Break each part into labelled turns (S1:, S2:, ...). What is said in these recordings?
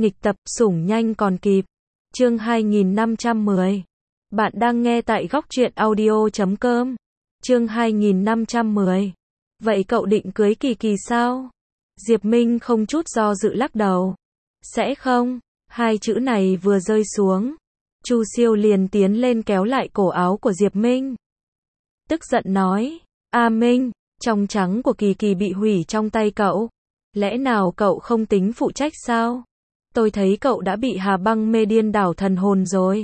S1: Nghịch tập, sủng nhanh còn kịp. Chương 2510. Bạn đang nghe tại góc truyện audio.com. Chương 2510. Vậy cậu định cưới Kỳ Kỳ sao? Diệp Minh không chút do dự lắc đầu. Sẽ không. Hai chữ này vừa rơi xuống, Chu Siêu liền tiến lên kéo lại cổ áo của Diệp Minh. Tức giận nói, A Minh, trong trắng của Kỳ Kỳ bị hủy trong tay cậu. Lẽ nào cậu không tính phụ trách sao? Tôi thấy cậu đã bị Hà Băng mê điên đảo thần hồn rồi.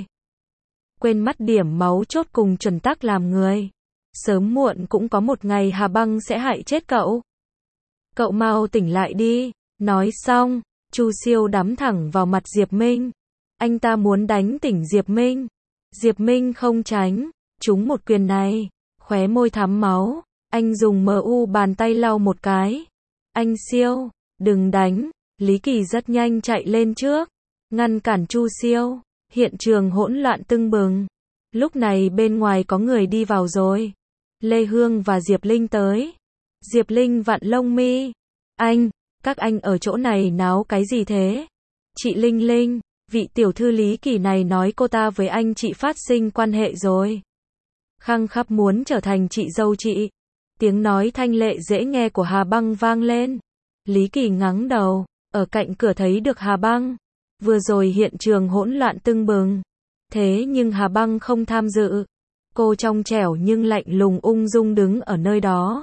S1: Quên mất điểm máu chốt cùng chuẩn tắc làm người. Sớm muộn cũng có một ngày Hà Băng sẽ hại chết cậu. Cậu mau tỉnh lại đi. Nói xong, Chu Siêu đắm thẳng vào mặt Diệp Minh. Anh ta muốn đánh tỉnh Diệp Minh. Diệp Minh không tránh, trúng một quyền này, khóe môi thắm máu. Anh dùng MU bàn tay lau một cái. Anh Siêu, đừng đánh. Lý Kỳ rất nhanh chạy lên trước, ngăn cản Chu Siêu. Hiện trường hỗn loạn tưng bừng. Lúc này bên ngoài có người đi vào rồi. Lê Hương và Diệp Linh tới. Diệp Linh vặn lông mi. Các anh ở chỗ này náo cái gì thế? Chị Linh Linh, vị tiểu thư Lý Kỳ này nói cô ta với anh chị phát sinh quan hệ rồi. Khăng khắp muốn trở thành chị dâu chị. Tiếng nói thanh lệ dễ nghe của Hà Băng vang lên. Lý Kỳ ngẩng đầu, ở cạnh cửa thấy được Hà Băng. Vừa rồi hiện trường hỗn loạn tưng bừng. Thế nhưng Hà Băng không tham dự. Cô trong trẻo nhưng lạnh lùng ung dung đứng ở nơi đó.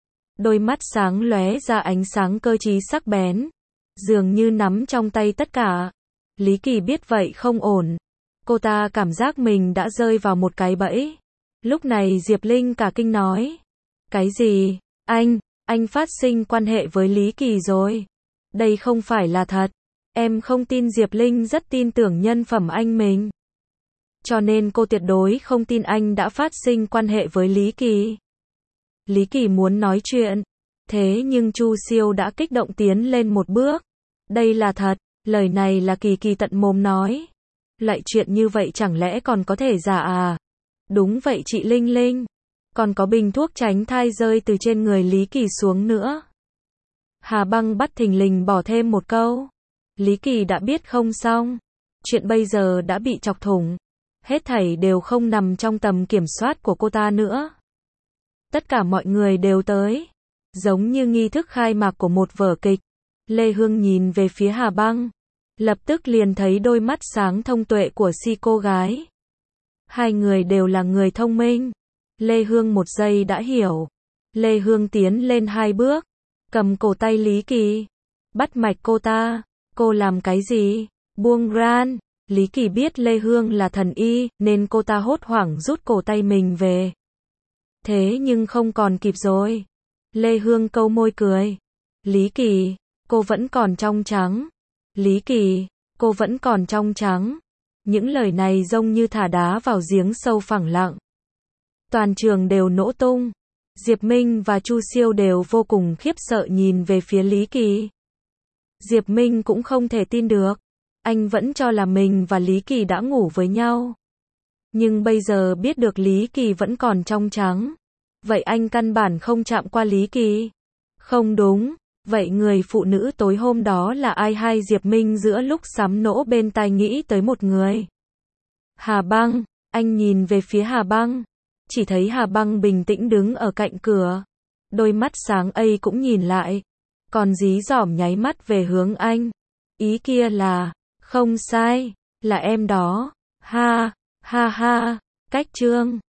S1: Đôi mắt sáng lóe ra ánh sáng cơ trí sắc bén. Dường như nắm trong tay tất cả. Lý Kỳ biết vậy không ổn. Cô ta cảm giác mình đã rơi vào một cái bẫy. Lúc này Diệp Linh cả kinh nói. Cái gì? Anh phát sinh quan hệ với Lý Kỳ rồi. Đây không phải là thật. Em không tin. Diệp Linh rất tin tưởng nhân phẩm anh mình. Cho nên cô tuyệt đối không tin anh đã phát sinh quan hệ với Lý Kỳ. Lý Kỳ muốn nói chuyện. Thế nhưng Chu Siêu đã kích động tiến lên một bước. Đây là thật. Lời này là Kỳ Kỳ tận mồm nói. Lại chuyện như vậy chẳng lẽ còn có thể giả à? Đúng vậy chị Linh Linh. Còn có bình thuốc tránh thai rơi từ trên người Lý Kỳ xuống nữa. Hà Băng bắt thình lình bỏ thêm một câu. Lý Kỳ đã biết không xong. Chuyện bây giờ đã bị chọc thủng. Hết thảy đều không nằm trong tầm kiểm soát của cô ta nữa. Tất cả mọi người đều tới. Giống như nghi thức khai mạc của một vở kịch. Lê Hương nhìn về phía Hà Băng. Lập tức liền thấy đôi mắt sáng thông tuệ của cô gái. Hai người đều là người thông minh. Lê Hương một giây đã hiểu. Lê Hương tiến lên hai bước. Cầm cổ tay Lý Kỳ. Bắt mạch cô ta. Cô làm cái gì? Buông ran. Lý Kỳ biết Lê Hương là thần y, nên cô ta hốt hoảng rút cổ tay mình về. Thế nhưng không còn kịp rồi. Lê Hương câu môi cười. Lý Kỳ, cô vẫn còn trong trắng. Lý Kỳ, cô vẫn còn trong trắng. Những lời này giống như thả đá vào giếng sâu phẳng lặng. Toàn trường đều nổ tung. Diệp Minh và Chu Siêu đều vô cùng khiếp sợ nhìn về phía Lý Kỳ. Diệp Minh cũng không thể tin được. Anh vẫn cho là mình và Lý Kỳ đã ngủ với nhau. Nhưng bây giờ biết được Lý Kỳ vẫn còn trong trắng. Vậy anh căn bản không chạm qua Lý Kỳ. Không đúng. Vậy người phụ nữ tối hôm đó là ai? Hay Diệp Minh giữa lúc sắm nỗ bên tai nghĩ tới một người. Hà Băng. Anh nhìn về phía Hà Băng. Chỉ thấy Hà Băng bình tĩnh đứng ở cạnh cửa. Đôi mắt sáng ấy cũng nhìn lại. Còn dí dỏm nháy mắt về hướng anh. Ý kia là, không sai, là em đó. Ha, ha ha, cách chương.